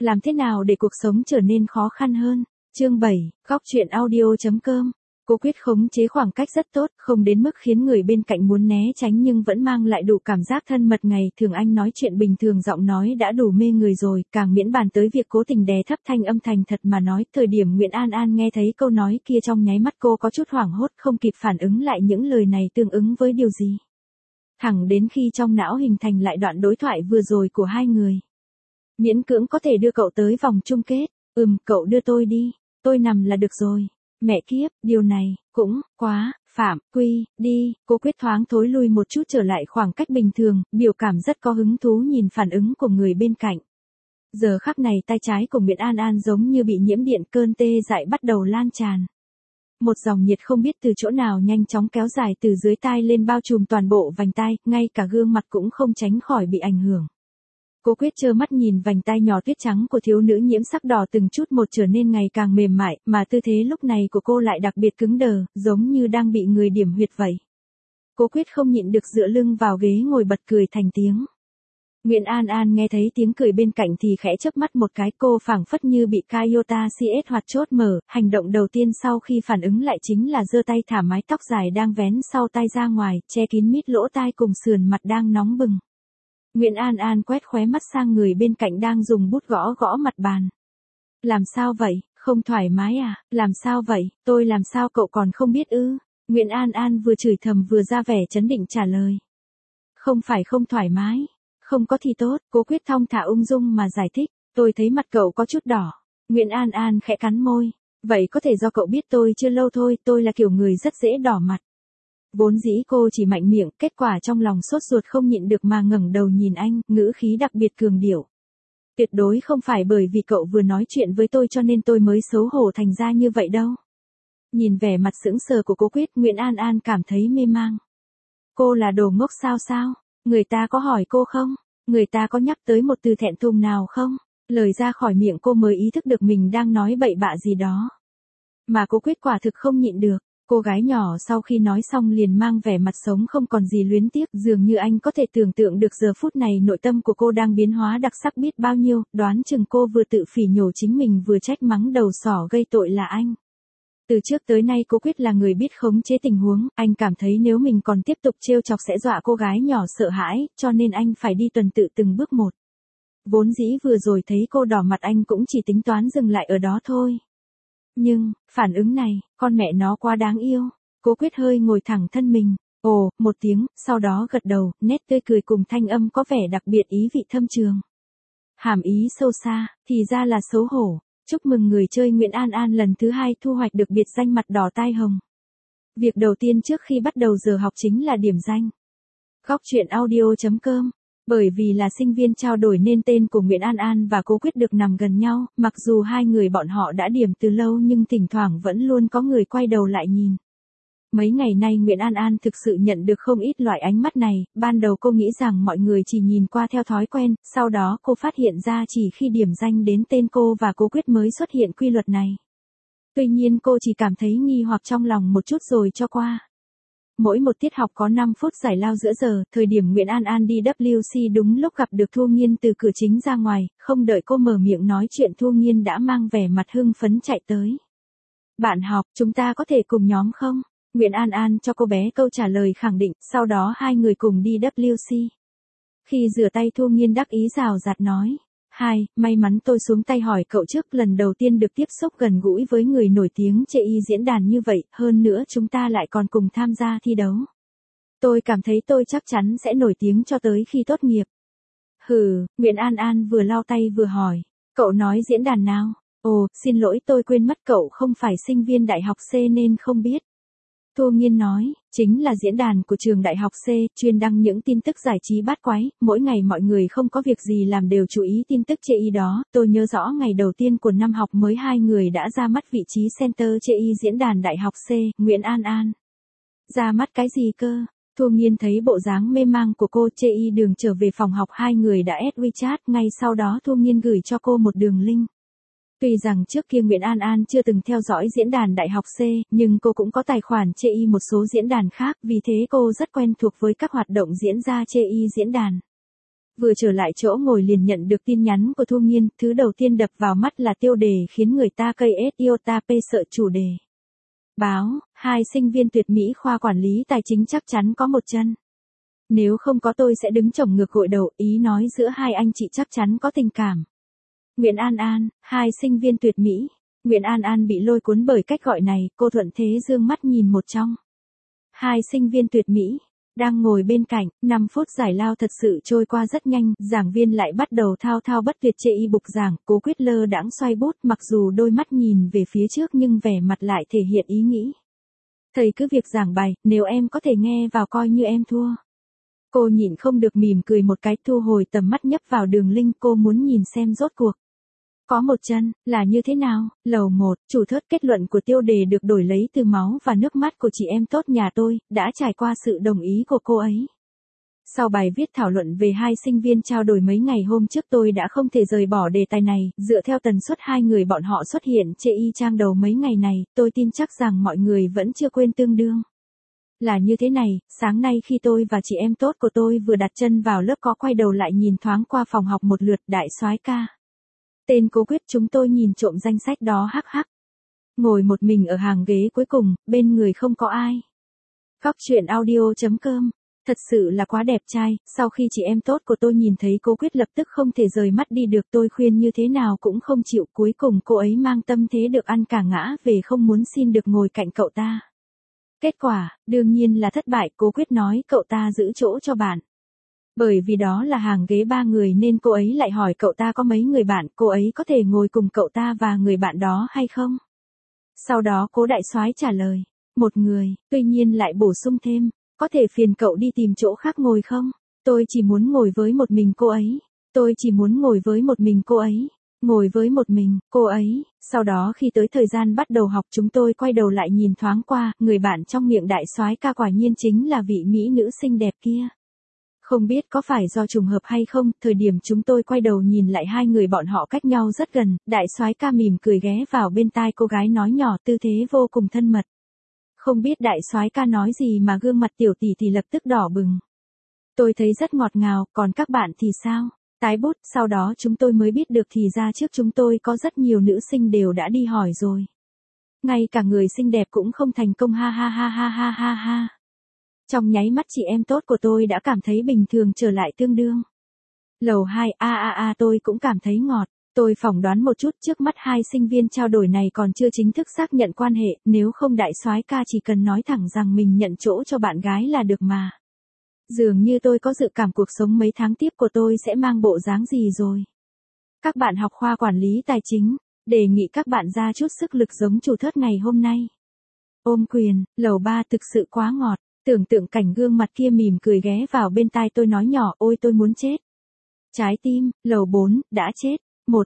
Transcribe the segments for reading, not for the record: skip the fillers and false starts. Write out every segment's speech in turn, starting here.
Làm thế nào để cuộc sống trở nên khó khăn hơn? Chương 7, góc chuyện audio.com. Cô quyết khống chế khoảng cách rất tốt, không đến mức khiến người bên cạnh muốn né tránh nhưng vẫn mang lại đủ cảm giác thân mật. Ngày thường anh nói chuyện bình thường giọng nói đã đủ mê người rồi, càng miễn bàn tới việc cố tình đè thấp thanh âm thành thật mà nói. Thời điểm Nguyễn An An nghe thấy câu nói kia trong nháy mắt cô có chút hoảng hốt, không kịp phản ứng lại những lời này tương ứng với điều gì. Thẳng đến khi trong não hình thành lại đoạn đối thoại vừa rồi của hai người. Miễn cưỡng có thể đưa cậu tới vòng chung kết. Cậu đưa tôi đi, tôi nằm là được rồi. Mẹ kiếp, điều này, cũng, quá, phạm, quy, đi. Cô quyết thoáng thối lui một chút trở lại khoảng cách bình thường, biểu cảm rất có hứng thú nhìn phản ứng của người bên cạnh. Giờ khắc này tay trái của Nguyễn An An giống như bị nhiễm điện, cơn tê dại bắt đầu lan tràn. Một dòng nhiệt không biết từ chỗ nào nhanh chóng kéo dài từ dưới tai lên bao trùm toàn bộ vành tai, ngay cả gương mặt cũng không tránh khỏi bị ảnh hưởng. Cô quyết trơ mắt nhìn vành tai nhỏ tuyết trắng của thiếu nữ nhiễm sắc đỏ từng chút một trở nên ngày càng mềm mại, mà tư thế lúc này của cô lại đặc biệt cứng đờ, giống như đang bị người điểm huyệt vậy. Cô quyết không nhịn được dựa lưng vào ghế ngồi bật cười thành tiếng. Nguyễn An An nghe thấy tiếng cười bên cạnh thì khẽ chớp mắt một cái, cô phảng phất như bị Toyota CS hoạt chốt mở, hành động đầu tiên sau khi phản ứng lại chính là giơ tay thả mái tóc dài đang vén sau tai ra ngoài, che kín mít lỗ tai cùng sườn mặt đang nóng bừng. Nguyễn An An quét khóe mắt sang người bên cạnh đang dùng bút gõ gõ mặt bàn. Làm sao vậy, không thoải mái à, làm sao vậy, tôi làm sao cậu còn không biết ư? Nguyễn An An vừa chửi thầm vừa ra vẻ trấn định trả lời. Không phải không thoải mái, không có thì tốt, Cố Quyết thong thả ung dung mà giải thích, tôi thấy mặt cậu có chút đỏ. Nguyễn An An khẽ cắn môi, vậy có thể do cậu biết tôi chưa lâu thôi, tôi là kiểu người rất dễ đỏ mặt. Vốn dĩ cô chỉ mạnh miệng, kết quả trong lòng sốt ruột không nhịn được mà ngẩng đầu nhìn anh, ngữ khí đặc biệt cường điệu. Tuyệt đối không phải bởi vì cậu vừa nói chuyện với tôi cho nên tôi mới xấu hổ thành ra như vậy đâu. Nhìn vẻ mặt sững sờ của Cố Quyết, Nguyễn An An cảm thấy mê mang. Cô là đồ ngốc sao? Người ta có hỏi cô không? Người ta có nhắc tới một từ thẹn thùng nào không? Lời ra khỏi miệng cô mới ý thức được mình đang nói bậy bạ gì đó. Mà Cố Quyết quả thực không nhịn được. Cô gái nhỏ sau khi nói xong liền mang vẻ mặt sống không còn gì luyến tiếc, dường như anh có thể tưởng tượng được giờ phút này nội tâm của cô đang biến hóa đặc sắc biết bao nhiêu, đoán chừng cô vừa tự phỉ nhổ chính mình vừa trách mắng đầu sỏ gây tội là anh. Từ trước tới nay Cố Quyết là người biết khống chế tình huống, anh cảm thấy nếu mình còn tiếp tục trêu chọc sẽ dọa cô gái nhỏ sợ hãi, cho nên anh phải đi tuần tự từng bước một. Vốn dĩ vừa rồi thấy cô đỏ mặt anh cũng chỉ tính toán dừng lại ở đó thôi. Nhưng, phản ứng này, con mẹ nó quá đáng yêu. Cố Quyết hơi ngồi thẳng thân mình, ồ, một tiếng, sau đó gật đầu, nét tươi cười cùng thanh âm có vẻ đặc biệt ý vị thâm trường. Hàm ý sâu xa, thì ra là xấu hổ. Chúc mừng người chơi Nguyễn An An lần thứ 2 thu hoạch được biệt danh mặt đỏ tai hồng. Việc đầu tiên trước khi bắt đầu giờ học chính là điểm danh. Góc chuyện audio.com. Bởi vì là sinh viên trao đổi nên tên của Nguyễn An An và Cố Quyết được nằm gần nhau, mặc dù hai người bọn họ đã điểm từ lâu nhưng thỉnh thoảng vẫn luôn có người quay đầu lại nhìn. Mấy ngày nay Nguyễn An An thực sự nhận được không ít loại ánh mắt này, ban đầu cô nghĩ rằng mọi người chỉ nhìn qua theo thói quen, sau đó cô phát hiện ra chỉ khi điểm danh đến tên cô và Cố Quyết mới xuất hiện quy luật này. Tuy nhiên cô chỉ cảm thấy nghi hoặc trong lòng một chút rồi cho qua. Mỗi một tiết học có 5 phút giải lao giữa giờ, thời điểm Nguyễn An An đi WC đúng lúc gặp được Thu Nghiên từ cửa chính ra ngoài, không đợi cô mở miệng nói chuyện Thu Nghiên đã mang vẻ mặt hưng phấn chạy tới. Bạn học, chúng ta có thể cùng nhóm không? Nguyễn An An cho cô bé câu trả lời khẳng định, sau đó hai người cùng đi WC. Khi rửa tay Thu Nghiên đắc ý rào rạt nói. May mắn tôi xuống tay hỏi cậu trước, lần đầu tiên được tiếp xúc gần gũi với người nổi tiếng trên diễn đàn như vậy, hơn nữa chúng ta lại còn cùng tham gia thi đấu. Tôi cảm thấy tôi chắc chắn sẽ nổi tiếng cho tới khi tốt nghiệp. Nguyễn An An vừa lau tay vừa hỏi, cậu nói diễn đàn nào? Ồ, xin lỗi tôi quên mất cậu không phải sinh viên đại học C nên không biết. Thu Nghiên nói, chính là diễn đàn của trường đại học C, chuyên đăng những tin tức giải trí bát quái, mỗi ngày mọi người không có việc gì làm đều chú ý tin tức chê y đó, tôi nhớ rõ ngày đầu tiên của năm học mới hai người đã ra mắt vị trí center chê y diễn đàn đại học C, Nguyễn An An. Ra mắt cái gì cơ? Thu Nghiên thấy bộ dáng mê mang của cô chê y đường trở về phòng học hai người đã add WeChat, ngay sau đó Thu Nghiên gửi cho cô một đường link. Tuy rằng trước kia Nguyễn An An chưa từng theo dõi diễn đàn đại học C, nhưng cô cũng có tài khoản chê y một số diễn đàn khác, vì thế cô rất quen thuộc với các hoạt động diễn ra chê y diễn đàn. Vừa trở lại chỗ ngồi liền nhận được tin nhắn của Thu Nghiên, thứ đầu tiên đập vào mắt là tiêu đề khiến người ta cây ết yêu ta pê sợ chủ đề. Báo, 2 sinh viên tuyệt mỹ khoa quản lý tài chính chắc chắn có một chân. Nếu không có tôi sẽ đứng chổng ngược gội đầu, ý nói giữa hai anh chị chắc chắn có tình cảm. Nguyễn An An, 2 sinh viên tuyệt mỹ. Nguyễn An An bị lôi cuốn bởi cách gọi này, cô thuận thế dương mắt nhìn một trong 2 sinh viên tuyệt mỹ. Đang ngồi bên cạnh, 5 phút giải lao thật sự trôi qua rất nhanh, giảng viên lại bắt đầu thao thao bất tuyệt chê y bục giảng, Cố Quyết lơ đãng xoay bút, mặc dù đôi mắt nhìn về phía trước nhưng vẻ mặt lại thể hiện ý nghĩ. Thầy cứ việc giảng bài, nếu em có thể nghe vào coi như em thua. Cô nhịn không được mỉm cười một cái, thu hồi tầm mắt nhấp vào đường link, cô muốn nhìn xem rốt cuộc. Có một chân, là như thế nào? Lầu 1, chủ thớt kết luận của tiêu đề được đổi lấy từ máu và nước mắt của chị em tốt nhà tôi, đã trải qua sự đồng ý của cô ấy. Sau bài viết thảo luận về 2 sinh viên trao đổi mấy ngày hôm trước, tôi đã không thể rời bỏ đề tài này, dựa theo tần suất 2 người bọn họ xuất hiện chê y trang đầu mấy ngày này, tôi tin chắc rằng mọi người vẫn chưa quên tương đương. Là như thế này, sáng nay khi tôi và chị em tốt của tôi vừa đặt chân vào lớp có quay đầu lại nhìn thoáng qua phòng học một lượt, đại soái ca. Tên Cố Quyết, chúng tôi nhìn trộm danh sách đó hắc hắc. Ngồi một mình ở hàng ghế cuối cùng, bên người không có ai. Góc truyện audio.com. Thật sự là quá đẹp trai, sau khi chị em tốt của tôi nhìn thấy Cố Quyết lập tức không thể rời mắt đi được, tôi khuyên như thế nào cũng không chịu, cuối cùng cô ấy mang tâm thế được ăn cả ngã về không muốn xin được ngồi cạnh cậu ta. Kết quả, đương nhiên là thất bại, Cố Quyết nói cậu ta giữ chỗ cho bạn. Bởi vì đó là hàng ghế 3 người nên cô ấy lại hỏi cậu ta có mấy người bạn, cô ấy có thể ngồi cùng cậu ta và người bạn đó hay không? Sau đó Cố đại soái trả lời, 1 người, tuy nhiên lại bổ sung thêm, có thể phiền cậu đi tìm chỗ khác ngồi không? Tôi chỉ muốn ngồi với một mình cô ấy. Tôi chỉ muốn ngồi với một mình cô ấy. Ngồi với một mình, cô ấy. Sau đó khi tới thời gian bắt đầu học, chúng tôi quay đầu lại nhìn thoáng qua, người bạn trong miệng đại soái ca quả nhiên chính là vị mỹ nữ xinh đẹp kia. Không biết có phải do trùng hợp hay không, thời điểm chúng tôi quay đầu nhìn lại 2 người bọn họ cách nhau rất gần, đại soái ca mỉm cười ghé vào bên tai cô gái nói nhỏ, tư thế vô cùng thân mật. Không biết đại soái ca nói gì mà gương mặt tiểu tỷ thì lập tức đỏ bừng. Tôi thấy rất ngọt ngào, còn các bạn thì sao? Tái bút, sau đó chúng tôi mới biết được thì ra trước chúng tôi có rất nhiều nữ sinh đều đã đi hỏi rồi. Ngay cả người xinh đẹp cũng không thành công, ha ha ha ha ha ha ha. Trong nháy mắt chị em tốt của tôi đã cảm thấy bình thường trở lại tương đương. Lầu 2, tôi cũng cảm thấy ngọt. Tôi phỏng đoán một chút, trước mắt 2 sinh viên trao đổi này còn chưa chính thức xác nhận quan hệ, nếu không đại soái ca chỉ cần nói thẳng rằng mình nhận chỗ cho bạn gái là được mà. Dường như tôi có dự cảm cuộc sống mấy tháng tiếp của tôi sẽ mang bộ dáng gì rồi. Các bạn học khoa quản lý tài chính, đề nghị các bạn ra chút sức lực giống chủ thớt ngày hôm nay. Ôm quyền, lầu 3 thực sự quá ngọt, tưởng tượng cảnh gương mặt kia mỉm cười ghé vào bên tai tôi nói nhỏ, ôi tôi muốn chết. Trái tim, lầu 4, đã chết. Một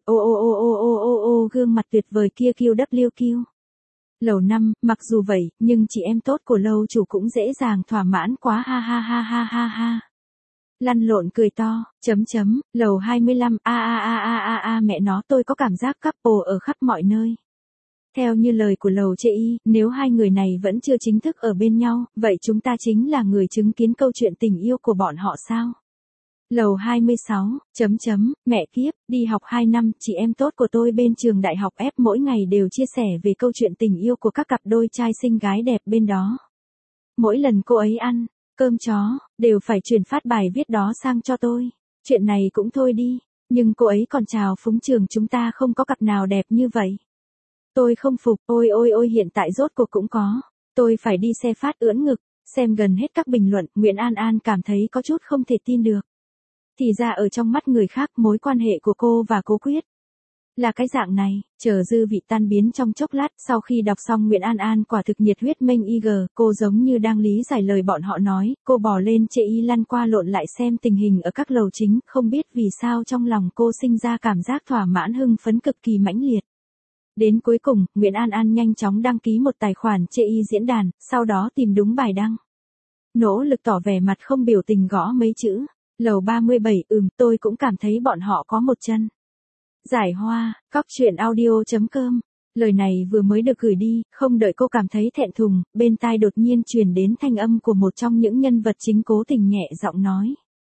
gương mặt tuyệt vời kia QWQ. Lầu 5, mặc dù vậy, nhưng chị em tốt của lâu chủ cũng dễ dàng thỏa mãn quá, ha ha ha ha ha ha. Lăn lộn cười to, lầu 25, mẹ nó, tôi có cảm giác couple ở khắp mọi nơi. Theo như lời của lầu chê y, nếu 2 người này vẫn chưa chính thức ở bên nhau, vậy chúng ta chính là người chứng kiến câu chuyện tình yêu của bọn họ sao? Lầu 26, mẹ kiếp, đi học 2 năm, chị em tốt của tôi bên trường đại học F mỗi ngày đều chia sẻ về câu chuyện tình yêu của các cặp đôi trai xinh gái đẹp bên đó. Mỗi lần cô ấy ăn cơm chó, đều phải truyền phát bài viết đó sang cho tôi. Chuyện này cũng thôi đi, nhưng cô ấy còn chào phúng trường chúng ta không có cặp nào đẹp như vậy. Tôi không phục, ôi hiện tại rốt cuộc cũng có. Tôi phải đi xe phát ưỡn ngực, xem gần hết các bình luận, Nguyễn An An cảm thấy có chút không thể tin được. Thì ra ở trong mắt người khác, mối quan hệ của cô và Cố Quyết là cái dạng này, chờ dư vị tan biến trong chốc lát, sau khi đọc xong Nguyễn An An quả thực nhiệt huyết mênh IG, cô giống như đang lý giải lời bọn họ nói, cô bò lên chê y lăn qua lộn lại xem tình hình ở các lầu chính, không biết vì sao trong lòng cô sinh ra cảm giác thỏa mãn hưng phấn cực kỳ mãnh liệt. Đến cuối cùng, Nguyễn An An nhanh chóng đăng ký một tài khoản chê y diễn đàn, sau đó tìm đúng bài đăng. Nỗ lực tỏ vẻ mặt không biểu tình gõ mấy chữ. Lầu 37, tôi cũng cảm thấy bọn họ có một chân. Giải hoa, góc truyện audio.com. Lời này vừa mới được gửi đi, không đợi cô cảm thấy thẹn thùng, bên tai đột nhiên truyền đến thanh âm của một trong những nhân vật chính cố tình nhẹ giọng nói.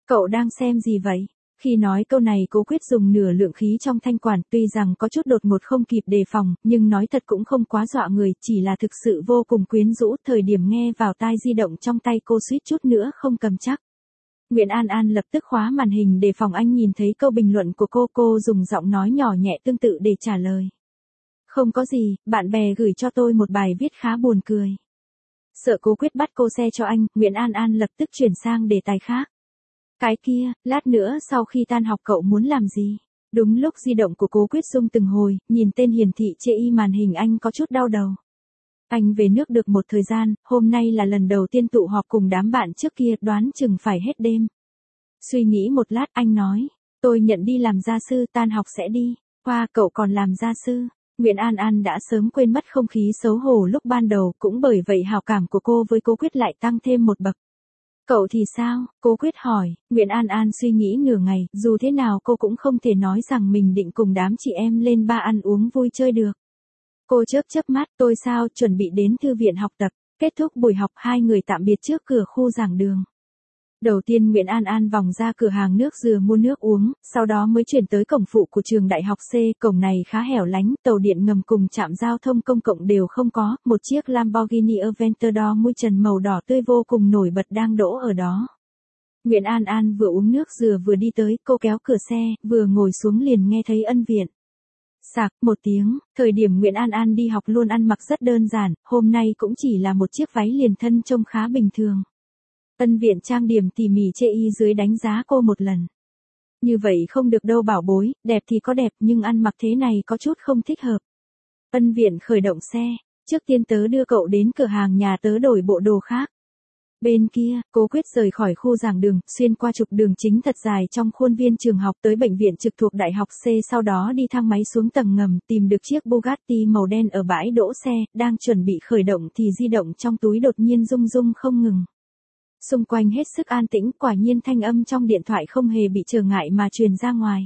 Cậu đang xem gì vậy? Khi nói câu này Cố Quyết dùng nửa lượng khí trong thanh quản, tuy rằng có chút đột ngột không kịp đề phòng, nhưng nói thật cũng không quá dọa người, chỉ là thực sự vô cùng quyến rũ, thời điểm nghe vào tai di động trong tay cô suýt chút nữa không cầm chắc. Nguyễn An An lập tức khóa màn hình để phòng anh nhìn thấy câu bình luận của cô dùng giọng nói nhỏ nhẹ tương tự để trả lời. Không có gì, bạn bè gửi cho tôi một bài viết khá buồn cười. Sợ Cố Quyết bắt cô xe cho anh, Nguyễn An An lập tức chuyển sang đề tài khác. Cái kia, lát nữa sau khi tan học cậu muốn làm gì? Đúng lúc di động của Cố Quyết rung từng hồi, nhìn tên hiển thị chê y màn hình anh có chút đau đầu. Anh về nước được một thời gian, hôm nay là lần đầu tiên tụ họp cùng đám bạn trước kia, đoán chừng phải hết đêm. Suy nghĩ một lát anh nói, tôi nhận đi làm gia sư, tan học sẽ đi. Qua, cậu còn làm gia sư. Nguyễn An An đã sớm quên mất không khí xấu hổ lúc ban đầu, cũng bởi vậy hảo cảm của cô với Cố Quyết lại tăng thêm một bậc. Cậu thì sao? Cố Quyết hỏi. Nguyễn An An suy nghĩ nửa ngày, dù thế nào cô cũng không thể nói rằng mình định cùng đám chị em lên bar ăn uống vui chơi được. Cô chớp mắt, tôi sao, chuẩn bị đến thư viện học tập. Kết thúc buổi học hai người tạm biệt trước cửa khu giảng đường. Đầu tiên Nguyễn An An vòng ra cửa hàng nước dừa mua nước uống, sau đó mới chuyển tới cổng phụ của trường đại học C, cổng này khá hẻo lánh, tàu điện ngầm cùng trạm giao thông công cộng đều không có, một chiếc Lamborghini Aventador mui trần màu đỏ tươi vô cùng nổi bật đang đỗ ở đó. Nguyễn An An vừa uống nước dừa vừa đi tới, cô kéo cửa xe, vừa ngồi xuống liền nghe thấy Ân Viện. Sạc, một tiếng, thời điểm Nguyễn An An đi học luôn ăn mặc rất đơn giản, hôm nay cũng chỉ là một chiếc váy liền thân trông khá bình thường. Ân Viện trang điểm tỉ mỉ chê y dưới đánh giá cô một lần. Như vậy không được đâu bảo bối, đẹp thì có đẹp nhưng ăn mặc thế này có chút không thích hợp. Ân Viện khởi động xe, trước tiên tớ đưa cậu đến cửa hàng nhà tớ đổi bộ đồ khác. Bên kia, Cố Quyết rời khỏi khu giảng đường, xuyên qua trục đường chính thật dài trong khuôn viên trường học tới bệnh viện trực thuộc đại học C, sau đó đi thang máy xuống tầng ngầm, tìm được chiếc Bugatti màu đen ở bãi đỗ xe, đang chuẩn bị khởi động thì di động trong túi đột nhiên rung rung không ngừng. Xung quanh hết sức an tĩnh, quả nhiên thanh âm trong điện thoại không hề bị trở ngại mà truyền ra ngoài.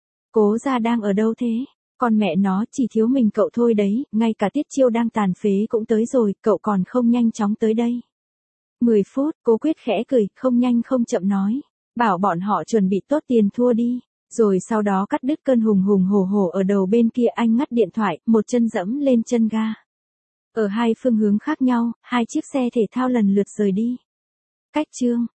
Cố gia đang ở đâu thế? Con mẹ nó, chỉ thiếu mình cậu thôi đấy, ngay cả Tiết Chiêu đang tàn phế cũng tới rồi, cậu còn không nhanh chóng tới đây. 10 phút, Cố Quyết khẽ cười, không nhanh không chậm nói. Bảo bọn họ chuẩn bị tốt tiền thua đi. Rồi sau đó cắt đứt cơn hùng hùng hổ hổ ở đầu bên kia, anh ngắt điện thoại, một chân dẫm lên chân ga. Ở hai phương hướng khác nhau, hai chiếc xe thể thao lần lượt rời đi. Cách chương